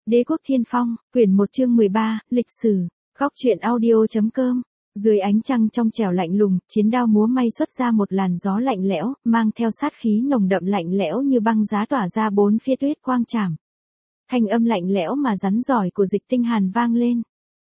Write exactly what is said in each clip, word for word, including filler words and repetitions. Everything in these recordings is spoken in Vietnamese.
Đế quốc Thiên Phong, quyển một chương mười ba, lịch sử, góc truyện audio.com. Dưới ánh trăng trong trẻo lạnh lùng, chiến đao múa may xuất ra một làn gió lạnh lẽo, mang theo sát khí nồng đậm lạnh lẽo như băng giá tỏa ra bốn phía tuyết quang trảm. Thanh âm lạnh lẽo mà rắn giỏi của Dịch Tinh Hàn vang lên.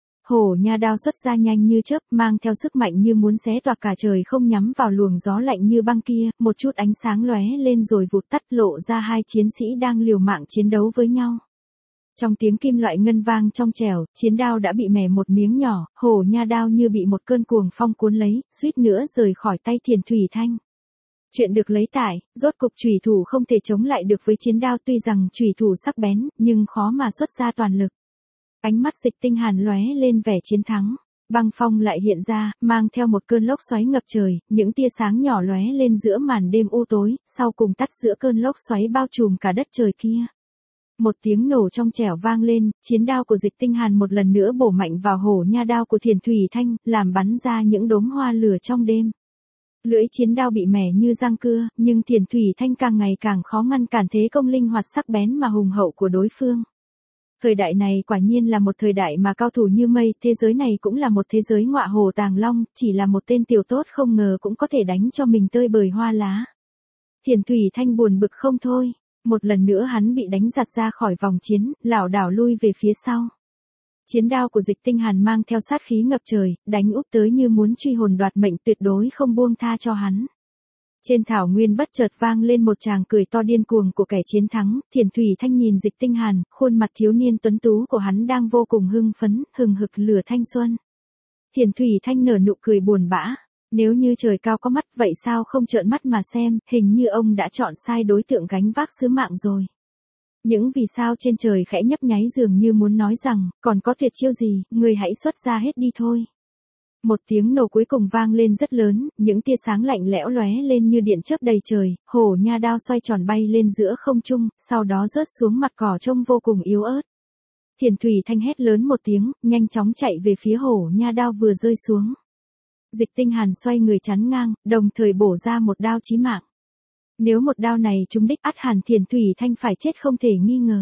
Hổ nha đao xuất ra nhanh như chớp, mang theo sức mạnh như muốn xé toạc cả trời không nhắm vào luồng gió lạnh như băng kia, một chút ánh sáng lóe lên rồi vụt tắt lộ ra hai chiến sĩ đang liều mạng chiến đấu với nhau. Trong tiếng kim loại ngân vang trong trẻo, chiến đao đã bị mẻ một miếng nhỏ, hổ nha đao như bị một cơn cuồng phong cuốn lấy, suýt nữa rời khỏi tay Thiền Thủy Thanh. Chuyện được lấy tại, rốt cục chủy thủ không thể chống lại được với chiến đao, tuy rằng chủy thủ sắc bén, nhưng khó mà xuất ra toàn lực. Ánh mắt Dịch Tinh Hàn lóe lên vẻ chiến thắng. Băng phong lại hiện ra, mang theo một cơn lốc xoáy ngập trời, những tia sáng nhỏ lóe lên giữa màn đêm u tối, sau cùng tắt giữa cơn lốc xoáy bao trùm cả đất trời kia. Một tiếng nổ trong trẻo vang lên, chiến đao của Dịch Tinh Hàn một lần nữa bổ mạnh vào hổ nha đao của Thiền Thủy Thanh, làm bắn ra những đốm hoa lửa trong đêm. Lưỡi chiến đao bị mẻ như răng cưa, nhưng Thiền Thủy Thanh càng ngày càng khó ngăn cản thế công linh hoạt sắc bén mà hùng hậu của đối phương. Thời đại này quả nhiên là một thời đại mà cao thủ như mây, thế giới này cũng là một thế giới ngọa hổ tàng long, chỉ là một tên tiểu tốt không ngờ cũng có thể đánh cho mình tơi bời hoa lá. Thiền Thủy Thanh buồn bực không thôi. Một lần nữa hắn bị đánh giật ra khỏi vòng chiến, lảo đảo lui về phía sau. Chiến đao của Dịch Tinh Hàn mang theo sát khí ngập trời, đánh úp tới như muốn truy hồn đoạt mệnh, tuyệt đối không buông tha cho hắn. Trên thảo nguyên bất chợt vang lên một tràng cười to điên cuồng của kẻ chiến thắng, Thiền Thủy Thanh nhìn Dịch Tinh Hàn, khuôn mặt thiếu niên tuấn tú của hắn đang vô cùng hưng phấn, hừng hực lửa thanh xuân. Thiền Thủy Thanh nở nụ cười buồn bã. Nếu như trời cao có mắt vậy sao không trợn mắt mà xem, hình như ông đã chọn sai đối tượng gánh vác sứ mạng rồi. Những vì sao trên trời khẽ nhấp nháy dường như muốn nói rằng, còn có tuyệt chiêu gì, người hãy xuất ra hết đi thôi. Một tiếng nổ cuối cùng vang lên rất lớn, những tia sáng lạnh lẽo lóe lên như điện chớp đầy trời, hổ nha đao xoay tròn bay lên giữa không trung, sau đó rớt xuống mặt cỏ trông vô cùng yếu ớt. Thiền Thủy Thanh hét lớn một tiếng, nhanh chóng chạy về phía hổ nha đao vừa rơi xuống. Dịch Tinh Hàn xoay người chắn ngang, đồng thời bổ ra một đao chí mạng. Nếu một đao này trúng đích ắt hẳn Thiền Thủy Thanh phải chết không thể nghi ngờ.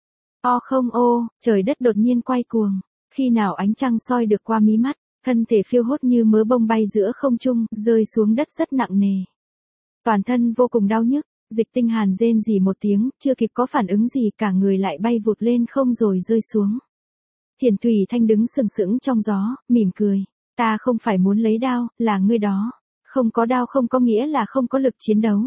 O không ô, trời đất đột nhiên quay cuồng. Khi nào ánh trăng soi được qua mí mắt, thân thể phiêu hốt như mớ bông bay giữa không trung, rơi xuống đất rất nặng nề. Toàn thân vô cùng đau nhức, Dịch Tinh Hàn rên rỉ một tiếng, chưa kịp có phản ứng gì cả người lại bay vụt lên không rồi rơi xuống. Thiền Thủy Thanh đứng sừng sững trong gió, mỉm cười. Ta không phải muốn lấy đao, là ngươi đó. Không có đao không có nghĩa là không có lực chiến đấu.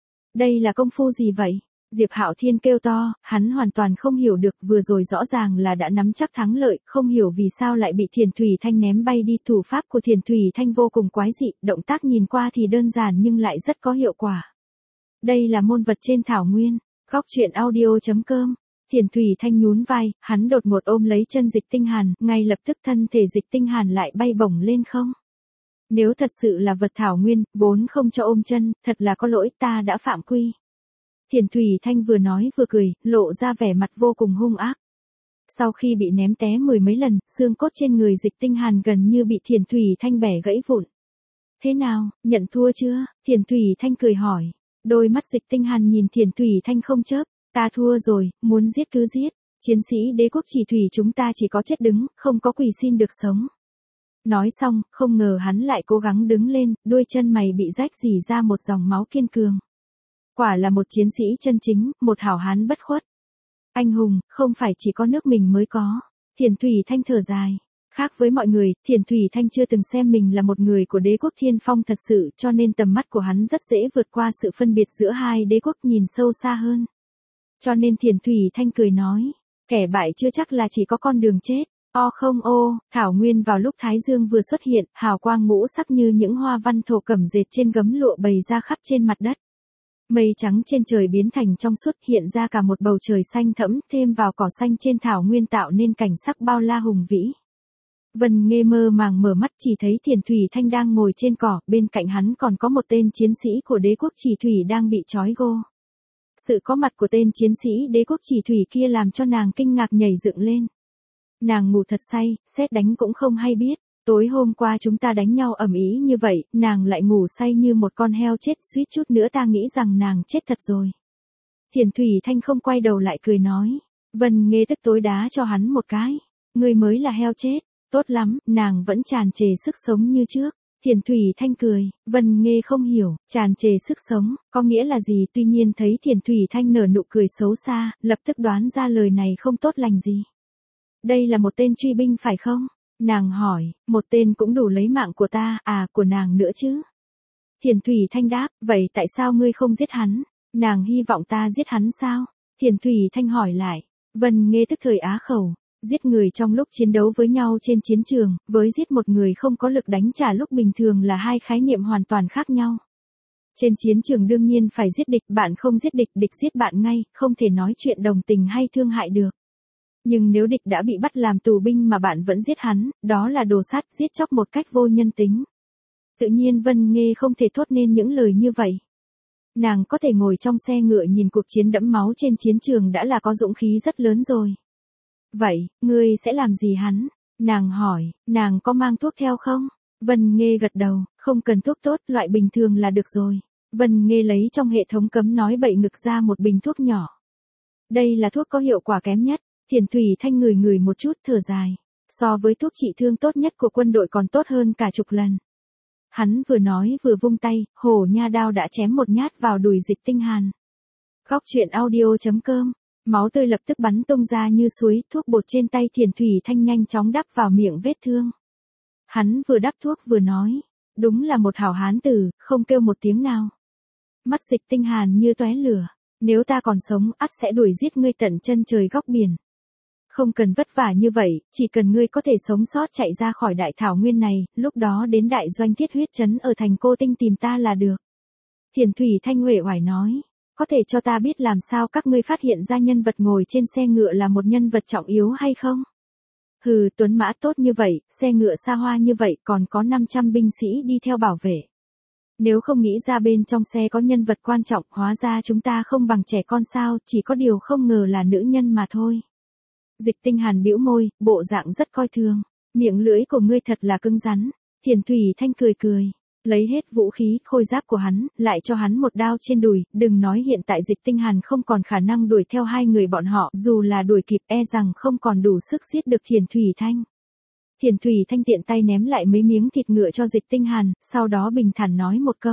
Đây là công phu gì vậy? Diệp Hạo Thiên kêu to, hắn hoàn toàn không hiểu được, vừa rồi rõ ràng là đã nắm chắc thắng lợi, không hiểu vì sao lại bị Thiền Thủy Thanh ném bay đi. Thủ pháp của Thiền Thủy Thanh vô cùng quái dị, động tác nhìn qua thì đơn giản nhưng lại rất có hiệu quả. Đây là môn vật trên thảo nguyên, góc truyện audio.com. Thiền Thủy Thanh nhún vai, hắn đột ngột ôm lấy chân Dịch Tinh Hàn, ngay lập tức thân thể Dịch Tinh Hàn lại bay bổng lên không. Nếu thật sự là vật thảo nguyên, vốn không cho ôm chân, thật là có lỗi, ta đã phạm quy. Thiền Thủy Thanh vừa nói vừa cười, lộ ra vẻ mặt vô cùng hung ác. Sau khi bị ném té mười mấy lần, xương cốt trên người Dịch Tinh Hàn gần như bị Thiền Thủy Thanh bẻ gãy vụn. Thế nào, nhận thua chưa? Thiền Thủy Thanh cười hỏi. Đôi mắt Dịch Tinh Hàn nhìn Thiền Thủy Thanh không chớp. Ta thua rồi, muốn giết cứ giết, chiến sĩ đế quốc chỉ thủy chúng ta chỉ có chết đứng, không có quỳ xin được sống. Nói xong, không ngờ hắn lại cố gắng đứng lên, đuôi chân mày bị rách rỉ ra một dòng máu kiên cường. Quả là một chiến sĩ chân chính, một hảo hán bất khuất. Anh hùng, không phải chỉ có nước mình mới có. Thiền Thủy Thanh thở dài. Khác với mọi người, Thiền Thủy Thanh chưa từng xem mình là một người của đế quốc Thiên Phong thật sự, cho nên tầm mắt của hắn rất dễ vượt qua sự phân biệt giữa hai đế quốc, nhìn sâu xa hơn. Cho nên Thiền Thủy Thanh cười nói, kẻ bại chưa chắc là chỉ có con đường chết. O không ô, thảo nguyên vào lúc Thái Dương vừa xuất hiện, hào quang ngũ sắc như những hoa văn thổ cẩm dệt trên gấm lụa bày ra khắp trên mặt đất. Mây trắng trên trời biến thành trong suốt, hiện ra cả một bầu trời xanh thẫm, thêm vào cỏ xanh trên thảo nguyên tạo nên cảnh sắc bao la hùng vĩ. Vân Nghê mơ màng mở mắt, chỉ thấy Thiền Thủy Thanh đang ngồi trên cỏ, bên cạnh hắn còn có một tên chiến sĩ của đế quốc Chỉ Thủy đang bị trói gô. Sự có mặt của tên chiến sĩ đế quốc Chỉ Thủy kia làm cho nàng kinh ngạc nhảy dựng lên. Nàng ngủ thật say, sét đánh cũng không hay biết. Tối hôm qua chúng ta đánh nhau ầm ĩ như vậy, nàng lại ngủ say như một con heo chết, suýt chút nữa ta nghĩ rằng nàng chết thật rồi. Thiền Thủy Thanh không quay đầu lại cười nói. Vân Nghê tức tối đá cho hắn một cái. Ngươi mới là heo chết. Tốt lắm, nàng vẫn tràn trề sức sống như trước. Thiền Thủy Thanh cười, Vân Nghê không hiểu, tràn trề sức sống, có nghĩa là gì, tuy nhiên thấy Thiền Thủy Thanh nở nụ cười xấu xa, lập tức đoán ra lời này không tốt lành gì. Đây là một tên truy binh phải không? Nàng hỏi, một tên cũng đủ lấy mạng của ta, à, của nàng nữa chứ? Thiền Thủy Thanh đáp, vậy tại sao ngươi không giết hắn? Nàng hy vọng ta giết hắn sao? Thiền Thủy Thanh hỏi lại, Vân Nghê tức thời á khẩu. Giết người trong lúc chiến đấu với nhau trên chiến trường, với giết một người không có lực đánh trả lúc bình thường là hai khái niệm hoàn toàn khác nhau. Trên chiến trường đương nhiên phải giết địch, bạn không giết địch, địch giết bạn ngay, không thể nói chuyện đồng tình hay thương hại được. Nhưng nếu địch đã bị bắt làm tù binh mà bạn vẫn giết hắn, đó là đồ sát, giết chóc một cách vô nhân tính. Tự nhiên Vân Nghê không thể thốt nên những lời như vậy. Nàng có thể ngồi trong xe ngựa nhìn cuộc chiến đẫm máu trên chiến trường đã là có dũng khí rất lớn rồi. Vậy, ngươi sẽ làm gì hắn? Nàng hỏi, nàng có mang thuốc theo không? Vân Nghê gật đầu, không cần thuốc tốt, loại bình thường là được rồi. Vân Nghê lấy trong hệ thống cấm nói bậy ngực ra một bình thuốc nhỏ. Đây là thuốc có hiệu quả kém nhất. Thiền Thủy Thanh ngửi ngửi một chút thở dài. So với thuốc trị thương tốt nhất của quân đội còn tốt hơn cả chục lần. Hắn vừa nói vừa vung tay, hổ nha đao đã chém một nhát vào đùi Dịch Tinh Hàn. Góc truyện audio chấm com. Máu tươi lập tức bắn tung ra như suối, thuốc bột trên tay Thiền Thủy Thanh nhanh chóng đắp vào miệng vết thương. Hắn vừa đắp thuốc vừa nói, đúng là một hảo hán tử, không kêu một tiếng nào. Mắt Dịch Tinh Hàn như tóe lửa, nếu ta còn sống, ắt sẽ đuổi giết ngươi tận chân trời góc biển. Không cần vất vả như vậy, chỉ cần ngươi có thể sống sót chạy ra khỏi đại thảo nguyên này, lúc đó đến đại doanh Thiết Huyết trấn ở thành Cô Tinh tìm ta là được. Thiền Thủy Thanh uể oải nói. Có thể cho ta biết làm sao các ngươi phát hiện ra nhân vật ngồi trên xe ngựa là một nhân vật trọng yếu hay không? Hừ, tuấn mã tốt như vậy, xe ngựa xa hoa như vậy, còn có năm trăm binh sĩ đi theo bảo vệ. Nếu không nghĩ ra bên trong xe có nhân vật quan trọng, hóa ra chúng ta không bằng trẻ con sao, chỉ có điều không ngờ là nữ nhân mà thôi. Dịch Tinh Hàn bĩu môi, bộ dạng rất coi thường. Miệng lưỡi của ngươi thật là cứng rắn. Thiền Thủy Thanh cười cười. Lấy hết vũ khí, khôi giáp của hắn, lại cho hắn một đao trên đùi, đừng nói hiện tại Dịch Tinh Hàn không còn khả năng đuổi theo hai người bọn họ, dù là đuổi kịp e rằng không còn đủ sức giết được Thiền Thủy Thanh. Thiền Thủy Thanh tiện tay ném lại mấy miếng thịt ngựa cho Dịch Tinh Hàn, sau đó bình thản nói một câu.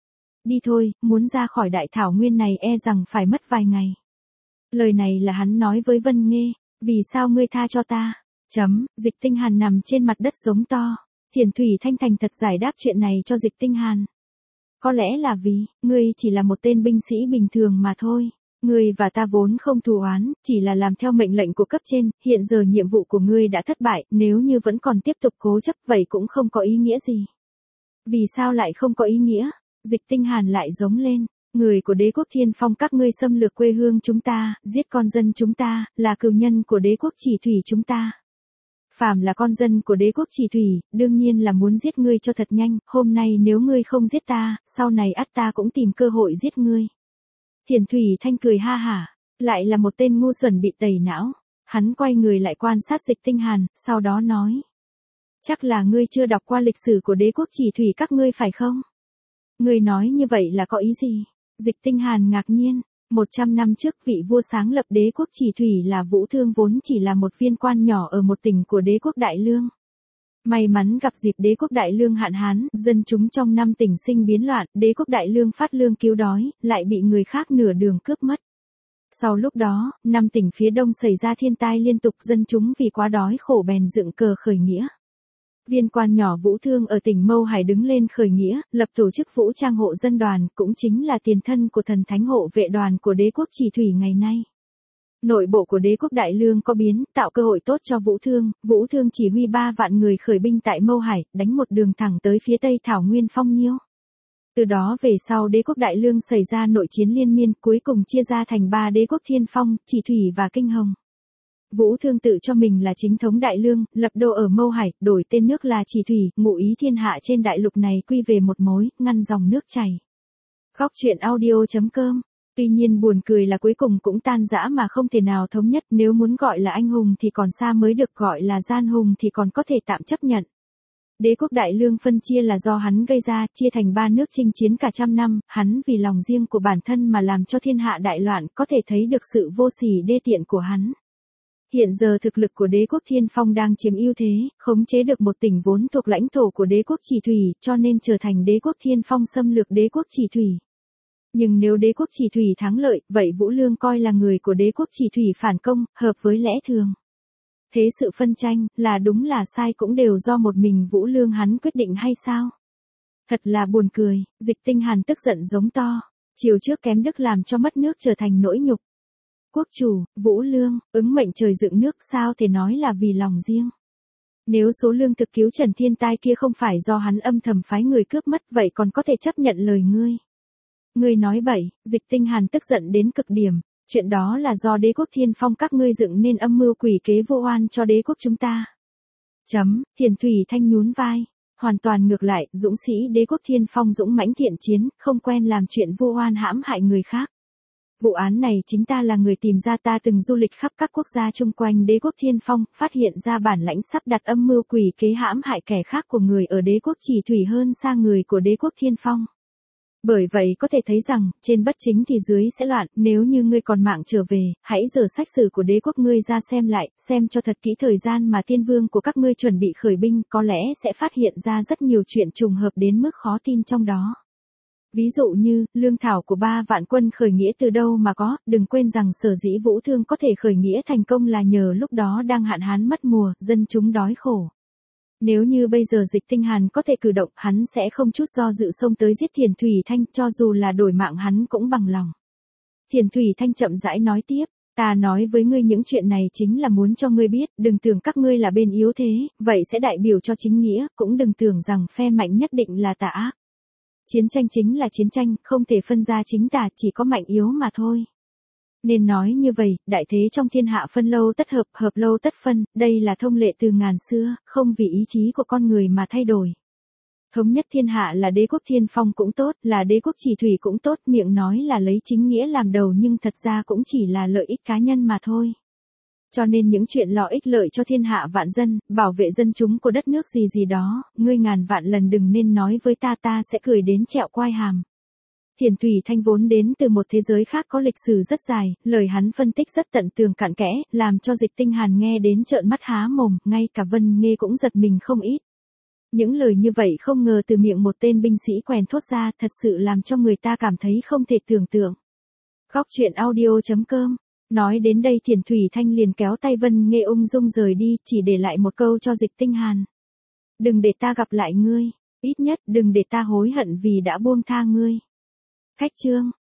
Đi thôi, muốn ra khỏi đại thảo nguyên này e rằng phải mất vài ngày. Lời này là hắn nói với Vân Nghê, vì sao ngươi tha cho ta? Chấm, Dịch Tinh Hàn nằm trên mặt đất giống to. Thiền Thủy Thanh thành thật giải đáp chuyện này cho Dịch Tinh Hàn. Có lẽ là vì, ngươi chỉ là một tên binh sĩ bình thường mà thôi. Ngươi và ta vốn không thù oán, chỉ là làm theo mệnh lệnh của cấp trên, hiện giờ nhiệm vụ của ngươi đã thất bại, nếu như vẫn còn tiếp tục cố chấp vậy cũng không có ý nghĩa gì. Vì sao lại không có ý nghĩa? Dịch Tinh Hàn lại giống lên. Người của đế quốc Thiên Phong các ngươi xâm lược quê hương chúng ta, giết con dân chúng ta, là cừu nhân của đế quốc Chỉ Thủy chúng ta. Phàm là con dân của đế quốc Chỉ Thủy, đương nhiên là muốn giết ngươi cho thật nhanh, hôm nay nếu ngươi không giết ta, sau này ắt ta cũng tìm cơ hội giết ngươi. Thiền Thủy Thanh cười ha hả, lại là một tên ngu xuẩn bị tẩy não. Hắn quay người lại quan sát Dịch Tinh Hàn, sau đó nói. Chắc là ngươi chưa đọc qua lịch sử của đế quốc Chỉ Thủy các ngươi phải không? Ngươi nói như vậy là có ý gì? Dịch Tinh Hàn ngạc nhiên. Một trăm năm trước vị vua sáng lập đế quốc Chỉ Thủy là Vũ Thương vốn chỉ là một viên quan nhỏ ở một tỉnh của đế quốc Đại Lương. May mắn gặp dịp đế quốc Đại Lương hạn hán, dân chúng trong năm tỉnh sinh biến loạn, đế quốc Đại Lương phát lương cứu đói, lại bị người khác nửa đường cướp mất. Sau lúc đó, năm tỉnh phía đông xảy ra thiên tai liên tục, dân chúng vì quá đói khổ bèn dựng cờ khởi nghĩa. Viên quan nhỏ Vũ Thương ở tỉnh Mâu Hải đứng lên khởi nghĩa, lập tổ chức vũ trang hộ dân đoàn, cũng chính là tiền thân của thần thánh hộ vệ đoàn của đế quốc Chỉ Thủy ngày nay. Nội bộ của đế quốc Đại Lương có biến, tạo cơ hội tốt cho Vũ Thương, Vũ Thương chỉ huy ba vạn người khởi binh tại Mâu Hải, đánh một đường thẳng tới phía tây thảo nguyên Phong Nhiêu. Từ đó về sau đế quốc Đại Lương xảy ra nội chiến liên miên, cuối cùng chia ra thành ba đế quốc Thiên Phong, Chỉ Thủy và Kinh Hồng. Vũ Thương tự cho mình là chính thống Đại Lương, lập đô ở Mâu Hải, đổi tên nước là Chỉ Thủy, ngụ ý thiên hạ trên đại lục này quy về một mối, ngăn dòng nước chảy. Góc truyện audio chấm com. Tuy nhiên buồn cười là cuối cùng cũng tan rã mà không thể nào thống nhất, nếu muốn gọi là anh hùng thì còn xa mới được, gọi là gian hùng thì còn có thể tạm chấp nhận. Đế quốc Đại Lương phân chia là do hắn gây ra, chia thành ba nước chinh chiến cả trăm năm, hắn vì lòng riêng của bản thân mà làm cho thiên hạ đại loạn, có thể thấy được sự vô sỉ đê tiện của hắn. Hiện giờ thực lực của đế quốc Thiên Phong đang chiếm ưu thế, khống chế được một tỉnh vốn thuộc lãnh thổ của đế quốc Chỉ Thủy, cho nên trở thành đế quốc Thiên Phong xâm lược đế quốc Chỉ Thủy. Nhưng nếu đế quốc Chỉ Thủy thắng lợi, vậy Vũ Lương coi là người của đế quốc Chỉ Thủy phản công, hợp với lẽ thường. Thế sự phân tranh, là đúng là sai cũng đều do một mình Vũ Lương hắn quyết định hay sao? Thật là buồn cười, Dịch Tinh Hàn tức giận giống to. Chiều trước kém đức làm cho mất nước trở thành nỗi nhục. Quốc chủ, Vũ Lương, ứng mệnh trời dựng nước sao thể nói là vì lòng riêng. Nếu số lương thực cứu Trần Thiên Tai kia không phải do hắn âm thầm phái người cướp mất vậy còn có thể chấp nhận lời ngươi. Ngươi nói bậy, Dịch Tinh Hàn tức giận đến cực điểm, chuyện đó là do đế quốc Thiên Phong các ngươi dựng nên âm mưu quỷ kế vô oan cho đế quốc chúng ta. Chấm, Thiền Thủy Thanh nhún vai. Hoàn toàn ngược lại, dũng sĩ đế quốc Thiên Phong dũng mãnh thiện chiến, không quen làm chuyện vô oan hãm hại người khác. Vụ án này chính ta là người tìm ra, ta từng du lịch khắp các quốc gia chung quanh đế quốc Thiên Phong, phát hiện ra bản lãnh sắp đặt âm mưu quỷ kế hãm hại kẻ khác của người ở đế quốc Chỉ Thủy hơn xa người của đế quốc Thiên Phong. Bởi vậy có thể thấy rằng, trên bất chính thì dưới sẽ loạn, nếu như ngươi còn mạng trở về, hãy dở sách sử của đế quốc ngươi ra xem lại, xem cho thật kỹ thời gian mà tiên vương của các ngươi chuẩn bị khởi binh, có lẽ sẽ phát hiện ra rất nhiều chuyện trùng hợp đến mức khó tin trong đó. Ví dụ như, lương thảo của ba vạn quân khởi nghĩa từ đâu mà có, đừng quên rằng sở dĩ Vũ Thương có thể khởi nghĩa thành công là nhờ lúc đó đang hạn hán mất mùa, dân chúng đói khổ. Nếu như bây giờ Dịch Tinh Hàn có thể cử động, hắn sẽ không chút do dự xông tới giết Thiền Thủy Thanh, cho dù là đổi mạng hắn cũng bằng lòng. Thiền Thủy Thanh chậm rãi nói tiếp, ta nói với ngươi những chuyện này chính là muốn cho ngươi biết, đừng tưởng các ngươi là bên yếu thế, vậy sẽ đại biểu cho chính nghĩa, cũng đừng tưởng rằng phe mạnh nhất định là tà ác. Chiến tranh chính là chiến tranh, không thể phân ra chính tà, chỉ có mạnh yếu mà thôi. Nên nói như vậy, đại thế trong thiên hạ phân lâu tất hợp, hợp lâu tất phân, đây là thông lệ từ ngàn xưa, không vì ý chí của con người mà thay đổi. Thống nhất thiên hạ là đế quốc Thiên Phong cũng tốt, là đế quốc Chỉ Thủy cũng tốt, miệng nói là lấy chính nghĩa làm đầu nhưng thật ra cũng chỉ là lợi ích cá nhân mà thôi. Cho nên những chuyện lo ích lợi cho thiên hạ vạn dân, bảo vệ dân chúng của đất nước gì gì đó, ngươi ngàn vạn lần đừng nên nói với ta, ta sẽ cười đến trẹo quai hàm. Thiền Thủy Thanh vốn đến từ một thế giới khác có lịch sử rất dài, lời hắn phân tích rất tận tường cặn kẽ, làm cho Dịch Tinh Hàn nghe đến trợn mắt há mồm, ngay cả Vân Nghê cũng giật mình không ít. Những lời như vậy không ngờ từ miệng một tên binh sĩ quèn thốt ra, thật sự làm cho người ta cảm thấy không thể tưởng tượng. Góc truyện audio chấm com. Nói đến đây Thiền Thủy Thanh liền kéo tay Vân Nghê ung dung rời đi, chỉ để lại một câu cho Dịch Tinh Hàn. Đừng để ta gặp lại ngươi, ít nhất đừng để ta hối hận vì đã buông tha ngươi. Khách chương